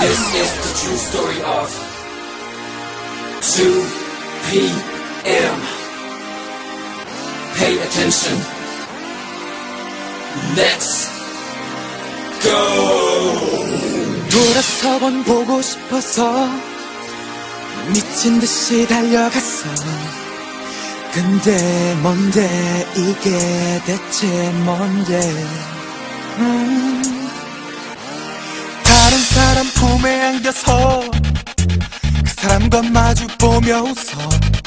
This is the true story of 2 p.m. Pay attention. Let's go. 돌아서본 보고 싶어서 미친 듯이 달려갔어. 근데 뭔데 이게 대체 뭔데? 다른 사람 품에 안겨서 그 사람과 마주 보며 웃어.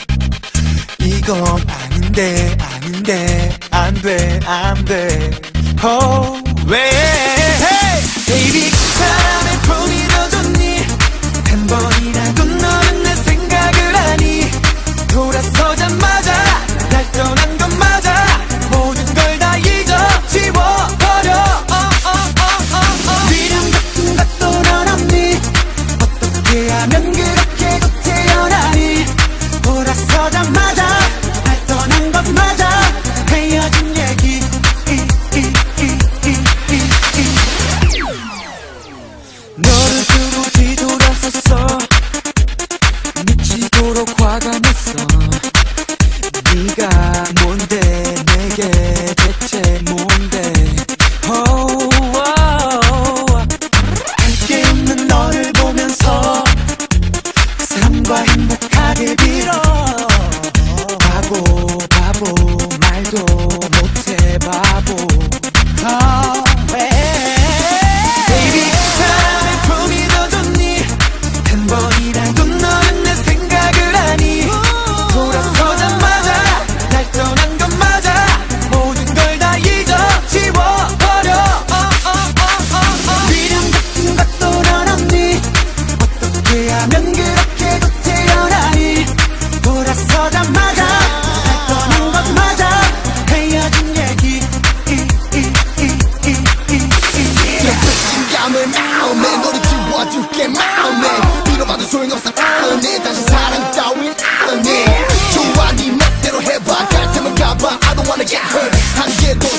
이건 아닌데 아닌데 안돼 안돼. Oh 왜 Baby 그 사람의 품이 더 좋니? 한 번이라도 너는 내 생각을 하니? 돌아서자마자 날 떠난 건 맞아. 모든 걸 다 잊어 지워버려. 미련 같은 것도 넌 없니? 어떻게 하면 그렇게 곧 태어나니? 돌아서자마자 날 떠난 건 맞아. 헤어진 얘기 너를 두고 뒤돌아섰어. 미치도록 화가 났어. 네가 뭔데 내게 대체 뭔데? 함께 웃는 너를 보면서 그 사람과 행복하길 빌어. 바보 바보 말도 못해 바보. Baby 그 사람의 품이 더 좋니? 한 번이라도 너는 내 생각을 하니? 돌아서자마자 날 떠난 건 맞아. 모든 걸 다 잊어 지워버려. 미련 같은 것도 넌 없니? 어떻게 하면 그렇게 곧 태어나니? 돌아서자마자 날 떠난 건 맞아. 헤어진 얘기 감을 마음에 너를 지워줄게 마음에 빌어봐도 소용없어 내 다시 사랑 따윈 안해. 좋아 네 멋대로 해봐 갈 테면 가봐 I don't wanna get hurt. 한 개도